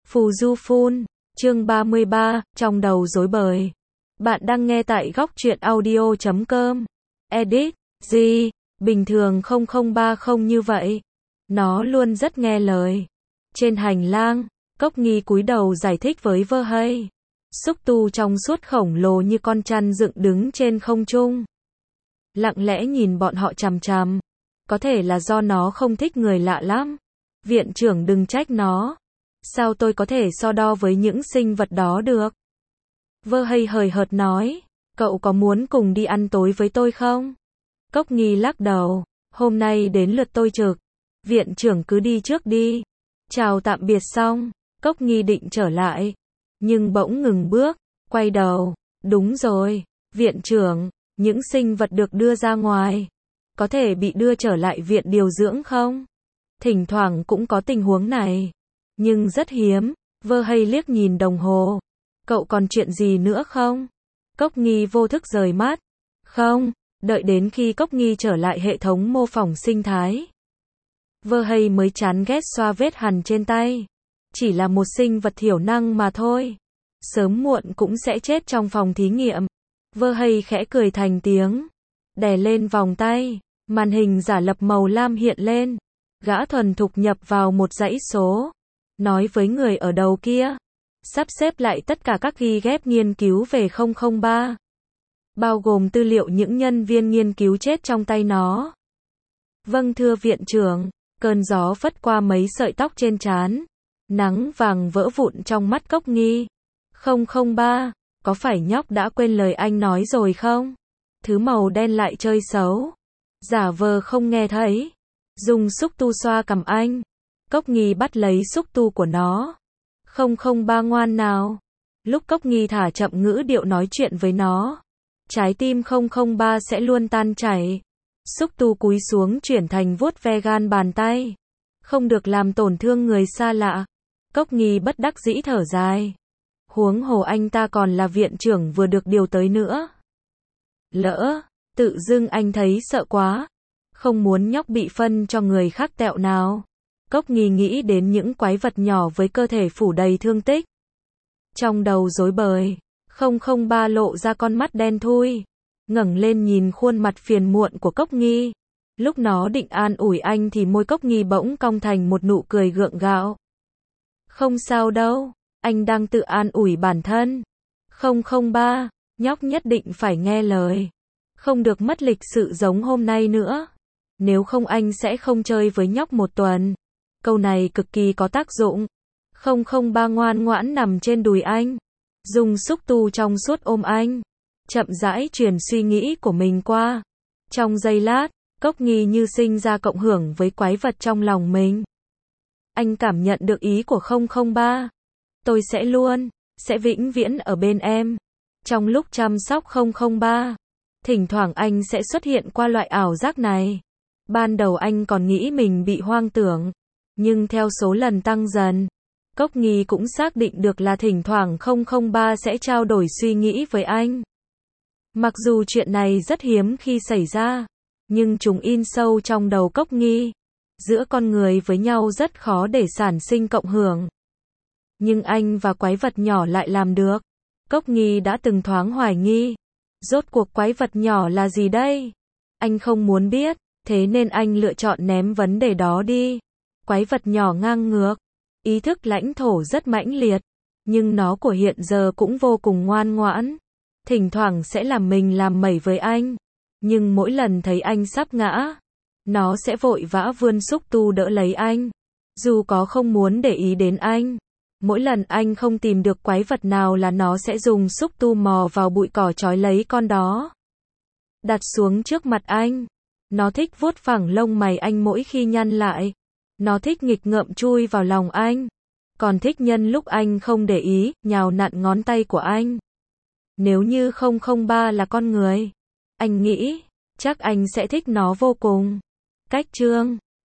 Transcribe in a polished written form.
Phù Du Phun, chương 33, trong đầu rối bời. Bạn đang nghe tại góc truyện audio.com. Edit, gì? Bình thường 0030 như vậy. Nó luôn rất nghe lời. Trên hành lang, Cốc Nghi cúi đầu giải thích với Vơ Hay. Xúc tu trong suốt khổng lồ như con chăn dựng đứng trên không trung. Lặng lẽ nhìn bọn họ chằm chằm. Có thể là do nó không thích người lạ lắm. Viện trưởng đừng trách nó. Sao tôi có thể so đo với những sinh vật đó được? Vơ Hay hời hợt nói. Cậu có muốn cùng đi ăn tối với tôi không? Cốc Nghi lắc đầu. Hôm nay đến lượt tôi trực. Viện trưởng cứ đi trước đi. Chào tạm biệt xong, Cốc Nghi định trở lại. Nhưng bỗng ngừng bước, quay đầu. Đúng rồi, viện trưởng, những sinh vật được đưa ra ngoài. Có thể bị đưa trở lại viện điều dưỡng không? Thỉnh thoảng cũng có tình huống này. Nhưng rất hiếm. Vơ Hay liếc nhìn đồng hồ. Cậu còn chuyện gì nữa không? Cốc Nghi vô thức rời mắt. Không, đợi đến khi Cốc Nghi trở lại hệ thống mô phỏng sinh thái. Vơ Hay mới chán ghét xoa vết hằn trên tay. Chỉ là một sinh vật thiểu năng mà thôi. Sớm muộn cũng sẽ chết trong phòng thí nghiệm. Vơ Hay khẽ cười thành tiếng. Đè lên vòng tay. Màn hình giả lập màu lam hiện lên. Gã thuần thục nhập vào một dãy số. Nói với người ở đầu kia. Sắp xếp lại tất cả các ghi ghép nghiên cứu về 003. Bao gồm tư liệu những nhân viên nghiên cứu chết trong tay nó. Vâng thưa viện trưởng. Cơn gió phất qua mấy sợi tóc trên trán. Nắng vàng vỡ vụn trong mắt Cốc Nghi. 003, có phải nhóc đã quên lời anh nói rồi không? Thứ màu đen lại chơi xấu. Giả vờ không nghe thấy. Dùng xúc tu xoa cằm anh. Cốc Nghi bắt lấy xúc tu của nó. 003 ngoan nào. Lúc Cốc Nghi thả chậm ngữ điệu nói chuyện với nó. Trái tim 003 sẽ luôn tan chảy. Xúc tu cúi xuống chuyển thành vuốt ve gan bàn tay. Không được làm tổn thương người xa lạ. Cốc Nghi bất đắc dĩ thở dài. Huống hồ anh ta còn là viện trưởng vừa được điều tới nữa. Lỡ, tự dưng anh thấy sợ quá. Không muốn nhóc bị phân cho người khác tẹo nào. Cốc Nghi nghĩ đến những quái vật nhỏ với cơ thể phủ đầy thương tích. Trong đầu rối bời, 003 lộ ra con mắt đen thui. Ngẩng lên nhìn khuôn mặt phiền muộn của Cốc Nghi. Lúc nó định an ủi anh thì môi Cốc Nghi bỗng cong thành một nụ cười gượng gạo. Không sao đâu, anh đang tự an ủi bản thân. 003, nhóc nhất định phải nghe lời. Không được mất lịch sự giống hôm nay nữa. Nếu không anh sẽ không chơi với nhóc một tuần. Câu này cực kỳ có tác dụng. 003 ngoan ngoãn nằm trên đùi anh. Dùng xúc tu trong suốt ôm anh. Chậm rãi truyền suy nghĩ của mình qua. Trong giây lát, Cốc Nghi như sinh ra cộng hưởng với quái vật trong lòng mình. Anh cảm nhận được ý của 003. Tôi sẽ vĩnh viễn ở bên em. Trong lúc chăm sóc 003, thỉnh thoảng anh sẽ xuất hiện qua loại ảo giác này. Ban đầu anh còn nghĩ mình bị hoang tưởng. Nhưng theo số lần tăng dần, Cốc Nghi cũng xác định được là thỉnh thoảng 003 sẽ trao đổi suy nghĩ với anh. Mặc dù chuyện này rất hiếm khi xảy ra, nhưng chúng in sâu trong đầu Cốc Nghi. Giữa con người với nhau rất khó để sản sinh cộng hưởng. Nhưng anh và quái vật nhỏ lại làm được. Cốc Nghi đã từng thoáng hoài nghi. Rốt cuộc quái vật nhỏ là gì đây? Anh không muốn biết, thế nên anh lựa chọn ném vấn đề đó đi. Quái vật nhỏ ngang ngược. Ý thức lãnh thổ rất mãnh liệt. Nhưng nó của hiện giờ cũng vô cùng ngoan ngoãn. Thỉnh thoảng sẽ làm mình làm mẩy với anh. Nhưng mỗi lần thấy anh sắp ngã, nó sẽ vội vã vươn xúc tu đỡ lấy anh. Dù có không muốn để ý đến anh. Mỗi lần anh không tìm được quái vật nào là nó sẽ dùng xúc tu mò vào bụi cỏ trói lấy con đó. Đặt xuống trước mặt anh. Nó thích vuốt phẳng lông mày anh mỗi khi nhăn lại. Nó thích nghịch ngợm chui vào lòng anh. Còn thích nhân lúc anh không để ý, nhào nặn ngón tay của anh. Nếu như 003 là con người, anh nghĩ, chắc anh sẽ thích nó vô cùng. Cách chương